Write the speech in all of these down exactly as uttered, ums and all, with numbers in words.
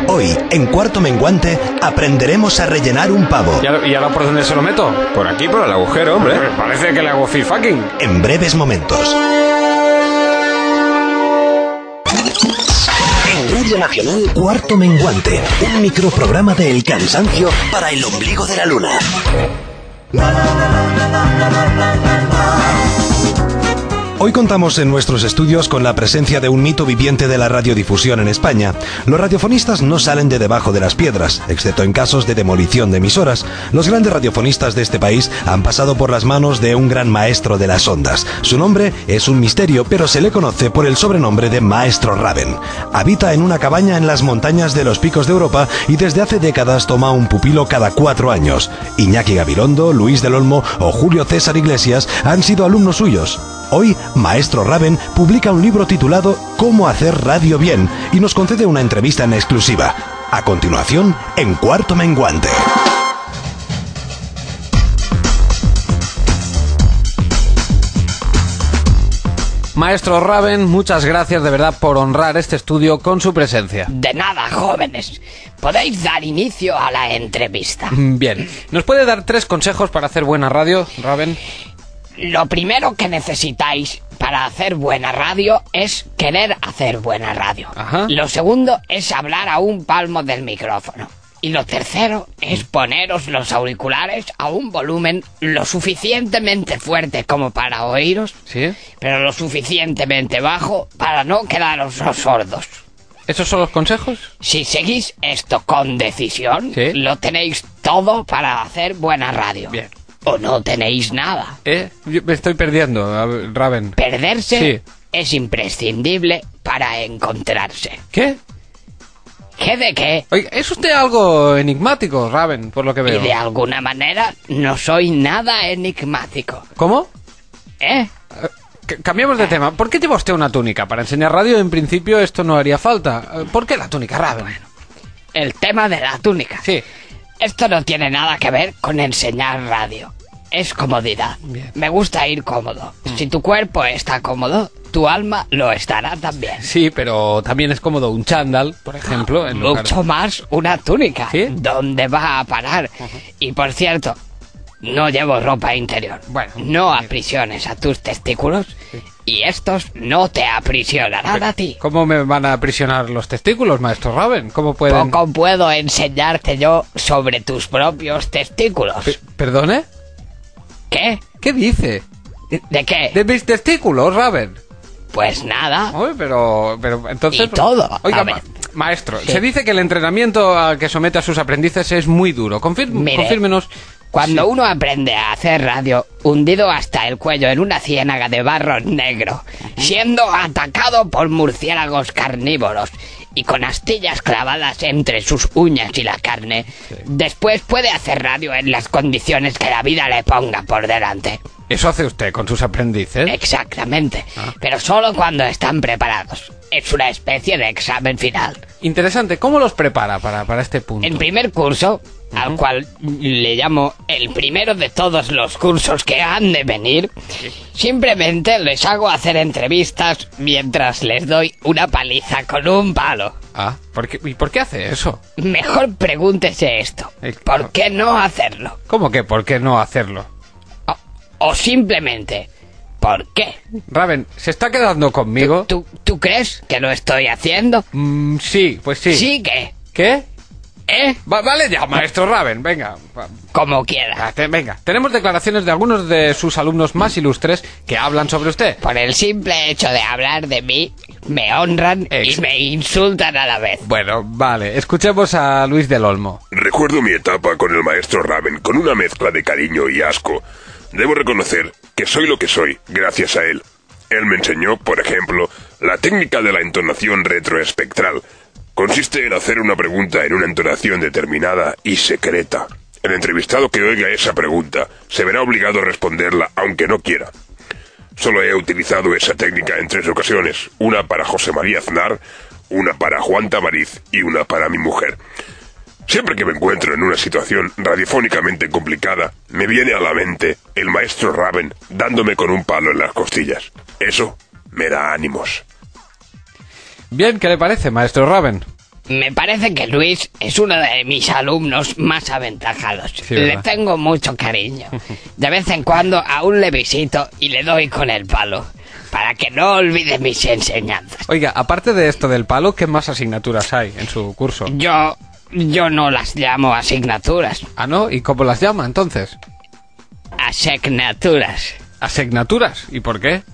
Hoy, en Cuarto Menguante, aprenderemos a rellenar un pavo. ¿Y ahora, ¿y ahora por dónde se lo meto? Por aquí, por el agujero, hombre. Pues parece que le hago feedfucking. En breves momentos. En Radio Nacional, Cuarto Menguante, un microprograma de El Cansancio para el ombligo de la luna. Hoy contamos en nuestros estudios con la presencia de un mito viviente de la radiodifusión en España. Los radiofonistas no salen de debajo de las piedras, excepto en casos de demolición de emisoras. Los grandes radiofonistas de este país han pasado por las manos de un gran maestro de las ondas. Su nombre es un misterio, pero se le conoce por el sobrenombre de Maestro Raven. Habita en una cabaña en las montañas de los Picos de Europa y desde hace décadas toma un pupilo cada cuatro años. Iñaki Gabilondo, Luis del Olmo o Julio César Iglesias han sido alumnos suyos. Hoy, Maestro Raven publica un libro titulado Cómo hacer radio bien y nos concede una entrevista en exclusiva. A continuación, en Cuarto Menguante. Maestro Raven, muchas gracias de verdad por honrar este estudio con su presencia. De nada, jóvenes. Podéis dar inicio a la entrevista. Bien. ¿Nos puede dar tres consejos para hacer buena radio, Raven? Lo primero que necesitáis para hacer buena radio es querer hacer buena radio. Ajá. Lo segundo es hablar a un palmo del micrófono. Y lo tercero es poneros los auriculares a un volumen lo suficientemente fuerte como para oíros, ¿Sí? pero lo suficientemente bajo para no quedaros sordos. ¿Esos son los consejos? Si seguís esto con decisión, ¿Sí? lo tenéis todo para hacer buena radio. Bien. O no tenéis nada. ¿Eh? Yo me estoy perdiendo, a ver, Raven. Perderse Sí. es imprescindible para encontrarse. ¿Qué? ¿Qué de qué? Oiga, es usted algo enigmático, Raven, por lo que veo. Y de alguna manera no soy nada enigmático. ¿Cómo? ¿Eh? C- cambiamos de tema. ¿Por qué lleva usted una túnica? Para enseñar radio, en principio, esto no haría falta. ¿Por qué la túnica, Raven? El tema de la túnica. Sí. Esto no tiene nada que ver con enseñar radio. Es comodidad. Bien. Me gusta ir cómodo. Si tu cuerpo está cómodo, tu alma lo estará también. Sí, pero también es cómodo un chándal, por ejemplo. En lugar- Mucho más una túnica. ¿Sí? ¿Dónde va a parar? Y por cierto, no llevo ropa interior. Bueno. No aprisiones a tus testículos y estos no te aprisionarán a ti. ¿Cómo me van a aprisionar los testículos, maestro Raven? ¿Cómo pueden...? Poco puedo enseñarte yo sobre tus propios testículos. Pe- ¿Perdone? ¿Qué? ¿Qué dice? ¿De qué? ¿De mis testículos, Raven? Pues nada. Oye, pero, pero entonces... Y todo. Oiga, A ver. ma- maestro, Sí. se dice que el entrenamiento al que somete a sus aprendices es muy duro. Confir- Mire, confírmenos... Cuando Sí. uno aprende a hacer radio hundido hasta el cuello en una ciénaga de barro negro, siendo atacado por murciélagos carnívoros y con astillas clavadas entre sus uñas y la carne, después puede hacer radio en las condiciones que la vida le ponga por delante. ¿Eso hace usted con sus aprendices? Exactamente, Ah. pero solo cuando están preparados. Es una especie de examen final. Interesante. ¿Cómo los prepara para, para este punto? En primer curso, al cual le llamo el primero de todos los cursos que han de venir, simplemente les hago hacer entrevistas mientras les doy una paliza con un palo. Ah, ¿por qué, ¿y por qué hace eso? Mejor pregúntese esto. Eh, ¿Por qué no hacerlo? ¿Cómo que por qué no hacerlo? O, o simplemente, ¿por qué? Raven, ¿se está quedando conmigo? ¿Tú, tú crees que lo estoy haciendo? Mm, sí, pues sí. Sí que, ¿Qué? ¿eh? Va- vale ya, maestro Raven, venga. Va- Como quiera. Ah, te- venga, tenemos declaraciones de algunos de sus alumnos más ilustres que hablan sobre usted. Por el simple hecho de hablar de mí, me honran Ex- y me insultan a la vez. Bueno, vale, escuchemos a Luis del Olmo. Recuerdo mi etapa con el maestro Raven con una mezcla de cariño y asco. Debo reconocer que soy lo que soy gracias a él. Él me enseñó, por ejemplo, la técnica de la entonación retroespectral. Consiste en hacer una pregunta en una entonación determinada y secreta. El entrevistado que oiga esa pregunta se verá obligado a responderla aunque no quiera. Solo he utilizado esa técnica en tres ocasiones, una para José María Aznar, una para Juan Tamariz y una para mi mujer. Siempre que me encuentro en una situación radiofónicamente complicada, me viene a la mente el maestro Raven dándome con un palo en las costillas. Eso me da ánimos. Bien, ¿qué le parece, maestro Raven? Me parece que Luis es uno de mis alumnos más aventajados. Sí, le ¿verdad? tengo mucho cariño. De vez en cuando aún le visito y le doy con el palo, para que no olvide mis enseñanzas. Oiga, aparte de esto del palo, ¿qué más asignaturas hay en su curso? Yo, yo no las llamo asignaturas, Ah, ¿no? ¿Y cómo las llama entonces? asignaturas. ¿Asignaturas? ¿Y por qué?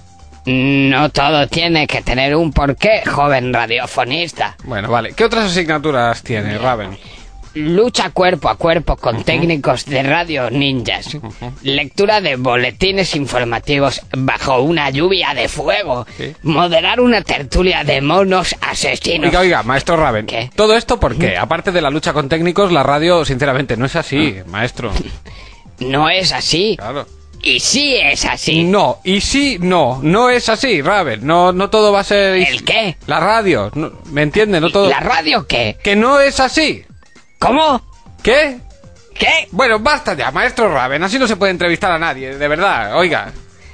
No todo tiene que tener un porqué, joven radiofonista. Bueno, vale. ¿Qué otras asignaturas tiene, Raven? Lucha cuerpo a cuerpo con técnicos de radio ninjas. Lectura de boletines informativos bajo una lluvia de fuego. Sí. Moderar una tertulia de monos asesinos. Oiga, oiga, maestro Raven. ¿Qué? ¿Todo esto por qué? Aparte de la lucha con técnicos, la radio, sinceramente, no es así, maestro. No es así. Claro. Y sí es así. No, y sí, no, no es así, Raven. No, no todo va a ser... ¿El qué? La radio, no- ¿me entiende? No todo... ¿La radio qué? Que no es así. ¿Cómo? ¿Qué? ¿Qué? Bueno, basta ya, maestro Raven. Así no se puede entrevistar a nadie, de verdad. Oiga.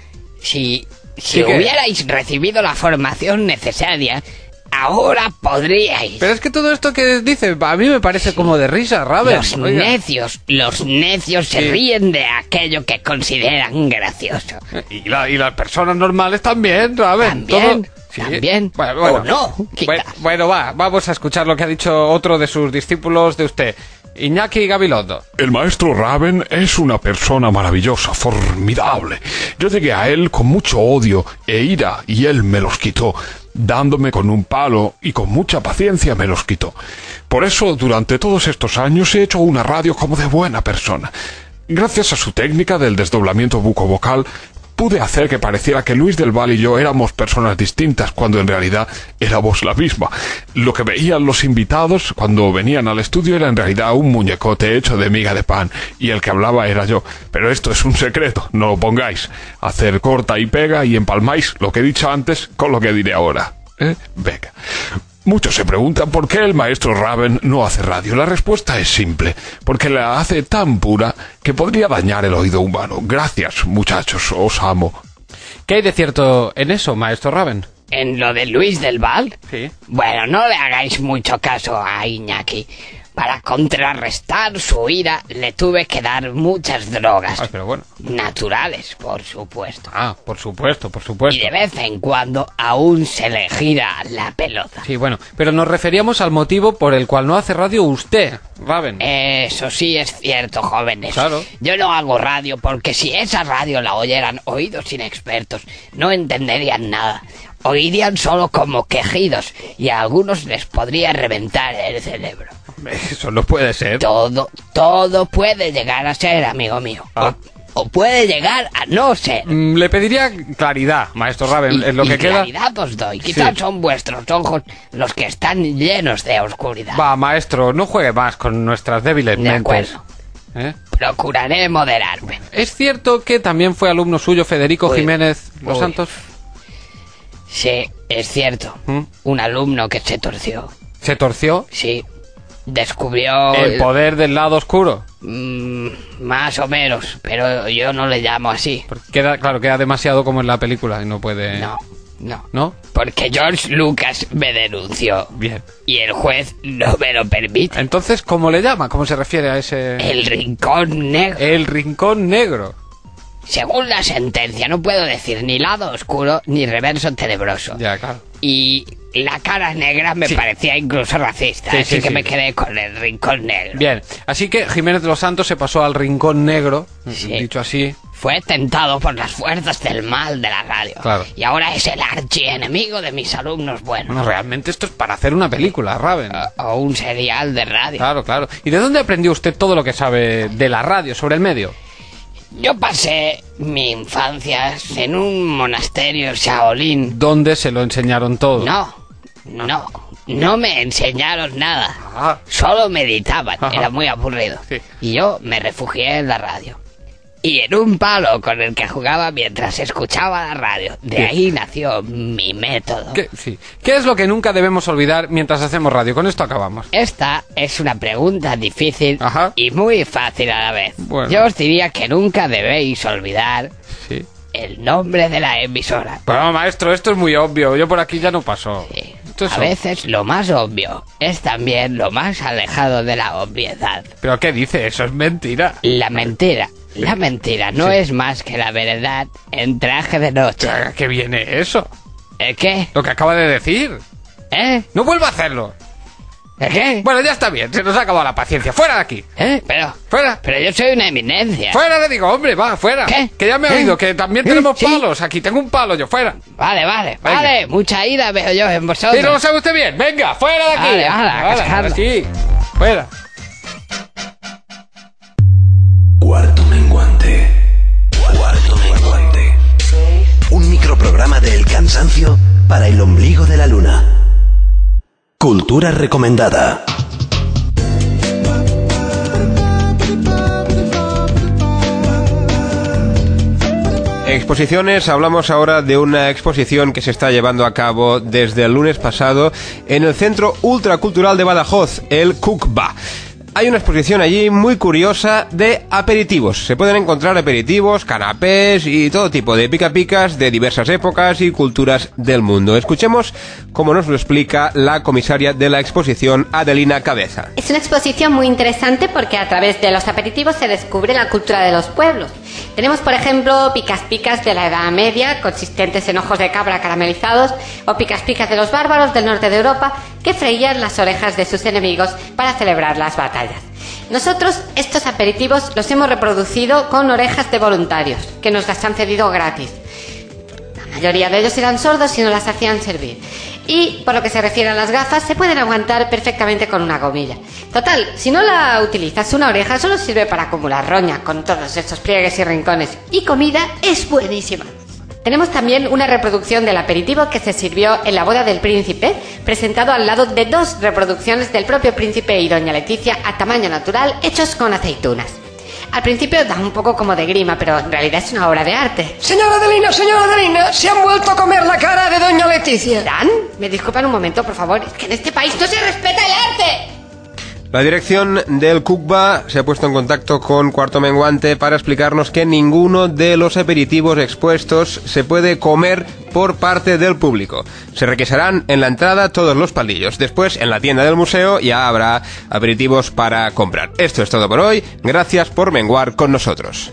Si, si ¿Sí qué? hubierais recibido la formación necesaria, ahora podríais. Pero es que todo esto que dice, a mí me parece como de risa, Raven. Los Oiga. necios, los necios se Sí. ríen de aquello que consideran gracioso. Y, la- y las personas normales también, Raven. También, Todo- Sí. también. Bueno, bueno. O no, Bueno, quizás. bueno, va, vamos a escuchar lo que ha dicho otro de sus discípulos de usted, Iñaki Gabilondo. El maestro Raven es una persona maravillosa, formidable. Yo llegué a él con mucho odio e ira y él me los quitó, dándome con un palo y con mucha paciencia me los quitó. Por eso, durante todos estos años he hecho una radio como de buena persona. Gracias a su técnica del desdoblamiento bucovocal, pude hacer que pareciera que Luis del Val y yo éramos personas distintas, cuando en realidad éramos la misma. Lo que veían los invitados cuando venían al estudio era en realidad un muñecote hecho de miga de pan, y el que hablaba era yo. Pero esto es un secreto, no lo pongáis. Hacer corta y pega y empalmáis lo que he dicho antes con lo que diré ahora. ¿Eh? Venga. Muchos se preguntan por qué el maestro Raven no hace radio. La respuesta es simple, porque la hace tan pura que podría dañar el oído humano. Gracias, muchachos, os amo. ¿Qué hay de cierto en eso, maestro Raven? ¿En lo de Luis del Val? Sí. Bueno, no le hagáis mucho caso a Iñaki. Para contrarrestar su ira, le tuve que dar muchas drogas. Ay, pero bueno. Naturales, por supuesto. Ah, por supuesto, por Y supuesto. de vez en cuando aún se le gira la pelota. Sí, bueno, pero nos referíamos al motivo por el cual no hace radio usted, Raven. Eso sí es cierto, jóvenes. Claro. Yo no hago radio porque si esa radio la oyeran oídos inexpertos, no entenderían nada. Oirían solo como quejidos y a algunos les podría reventar el cerebro. Eso no puede ser. Todo, todo puede llegar a ser, amigo mío. Ah. O, o puede llegar a no ser. Mm, Le pediría claridad, maestro Raven, Y, en lo y que queda. claridad os doy. Quizás Sí. son vuestros ojos los que están llenos de oscuridad. Va, maestro, no juegue más con nuestras débiles De mentes. acuerdo. ¿Eh? Procuraré moderarme. ¿Es cierto que también fue alumno suyo Federico Uy. Jiménez Los Uy. Santos? Sí, es cierto. ¿Mm? Un alumno que se torció. ¿Se torció? Sí. Descubrió... El poder del lado oscuro. Mm, más o menos, pero yo no le llamo así. Porque queda, claro, queda demasiado como en la película y no puede... No, no. ¿No? Porque George Lucas me denunció. Bien. Y el juez no me lo permite. Entonces, ¿cómo le llama? ¿Cómo se refiere a ese...? El rincón negro. El rincón negro. Según la sentencia, no puedo decir ni lado oscuro ni reverso tenebroso. Ya, claro. Y la cara negra me Sí. parecía incluso racista, Sí, así sí, que sí. me quedé con el rincón negro. Bien, así que Jiménez de Los Santos se pasó al rincón negro, Sí. dicho así. Fue tentado por las fuerzas del mal de la radio. Claro. Y ahora es el archienemigo de mis alumnos buenos. Bueno, realmente esto es para hacer una película, Raven. O un serial de radio. Claro, claro. ¿Y de dónde aprendió usted todo lo que sabe de la radio, sobre el medio? Yo pasé mi infancia en un monasterio Shaolin. ¿Dónde se lo enseñaron todo? No, no, no me enseñaron nada. Ah, Solo meditaban, Ajá. era muy aburrido. Sí. Y yo me refugié en la radio. Y en un palo con el que jugaba mientras escuchaba la radio. De Bien. ahí nació mi método. ¿qué, sí. ¿Qué es lo que nunca debemos olvidar mientras hacemos radio? Con esto acabamos. Esta es una pregunta difícil Ajá. y muy fácil a la vez. Bueno. Yo os diría que nunca debéis olvidar Sí. el nombre de la emisora. Bueno, maestro, esto es muy obvio. Yo por aquí ya no paso. Sí. visto eso? A veces lo más obvio es también lo más alejado de la obviedad. ¿Pero qué dice? Eso es mentira. La mentira, la mentira no Sí. es más que la verdad en traje de noche. ¿A qué viene eso? ¿El qué? Lo que acaba de decir. ¿Eh? No vuelva a hacerlo. ¿El qué? Bueno, ya está bien, se nos ha acabado la paciencia. ¡Fuera de aquí! ¿Eh? Pero, ¡Fuera! pero yo soy una eminencia. ¡Fuera, le digo, hombre! ¡Va, fuera! ¿Qué? Que ya me he ¿Eh? oído, que también ¿Eh? tenemos Sí. palos. Aquí tengo un palo yo, fuera. Vale, vale, Venga. vale. Mucha ira veo yo en vosotros. Sí, no lo sabe usted bien. ¡Venga, fuera de aquí! Vale, vale, a cascarlo. aquí. Fuera. Cuarto menguante. Cuarto menguante. Un microprograma del cansancio para el ombligo de la luna. Cultura recomendada. Exposiciones, hablamos ahora de una exposición que se está llevando a cabo desde el lunes pasado en el Centro Ultracultural de Badajoz, el Cucba. Hay una exposición allí muy curiosa de aperitivos. Se pueden encontrar aperitivos, canapés y todo tipo de pica-picas de diversas épocas y culturas del mundo. Escuchemos cómo nos lo explica la comisaria de la exposición, Adelina Cabeza. Es una exposición muy interesante porque a través de los aperitivos se descubre la cultura de los pueblos. Tenemos, por ejemplo, picas-picas de la Edad Media, consistentes en ojos de cabra caramelizados, o picas-picas de los bárbaros del norte de Europa, que freían las orejas de sus enemigos para celebrar las batallas. Nosotros estos aperitivos los hemos reproducido con orejas de voluntarios, que nos las han cedido gratis. La mayoría de ellos eran sordos y no las hacían servir. Y por lo que se refiere a las gafas, se pueden aguantar perfectamente con una gomilla. Total, si no la utilizas, una oreja solo sirve para acumular roña, con todos estos pliegues y rincones. Y comida es buenísima. Tenemos también una reproducción del aperitivo que se sirvió en la boda del príncipe, presentado al lado de dos reproducciones del propio príncipe y doña Leticia a tamaño natural, hechos con aceitunas. Al principio da un poco como de grima, pero en realidad es una obra de arte. Señora Adelina, señora Adelina, se han vuelto a comer la cara de doña Leticia. ¿Dan? ¿Me disculpan un momento, por favor? Es que en este país no se respeta el arte. La dirección del Cucba se ha puesto en contacto con Cuarto Menguante para explicarnos que ninguno de los aperitivos expuestos se puede comer por parte del público. Se requisarán en la entrada todos los palillos. Después, en la tienda del museo, ya habrá aperitivos para comprar. Esto es todo por hoy. Gracias por menguar con nosotros.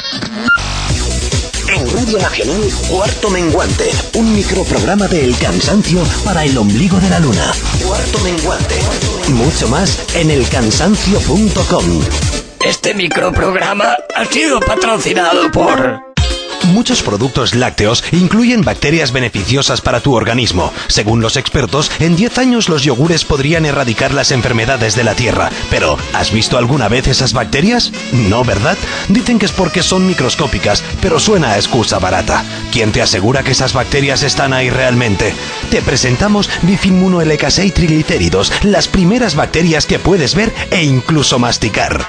En Radio Nacional, Cuarto Menguante. Un microprograma de El Cansancio para el ombligo de la luna. Cuarto Menguante. Mucho más en el cansancio punto com. Este microprograma ha sido patrocinado por... Muchos productos lácteos incluyen bacterias beneficiosas para tu organismo. Según los expertos, en diez años los yogures podrían erradicar las enfermedades de la tierra. Pero, ¿has visto alguna vez esas bacterias? No, ¿verdad? Dicen que es porque son microscópicas, pero suena a excusa barata. ¿Quién te asegura que esas bacterias están ahí realmente? Te presentamos Bifidobacterium triglicéridos, las primeras bacterias que puedes ver e incluso masticar.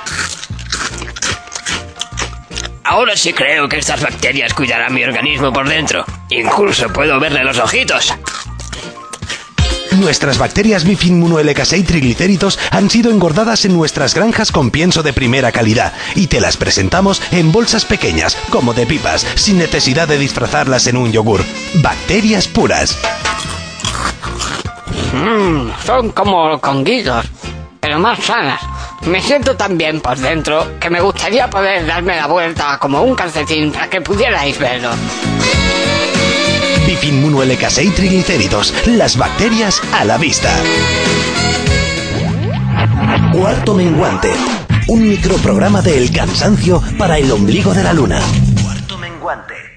Ahora sí creo que estas bacterias cuidarán mi organismo por dentro. Incluso puedo verle los ojitos. Nuestras bacterias Bifidobacterium triglicéridos han sido engordadas en nuestras granjas con pienso de primera calidad y te las presentamos en bolsas pequeñas, como de pipas, sin necesidad de disfrazarlas en un yogur. Bacterias puras. Mmm, son como conguillos, pero más sanas. Me siento tan bien por dentro que me gustaría poder darme la vuelta como un calcetín para que pudierais verlo. Bifidobacterium triglicéridos, las bacterias a la vista. Cuarto Menguante, un microprograma de El Cansancio para el ombligo de la luna. Cuarto Menguante.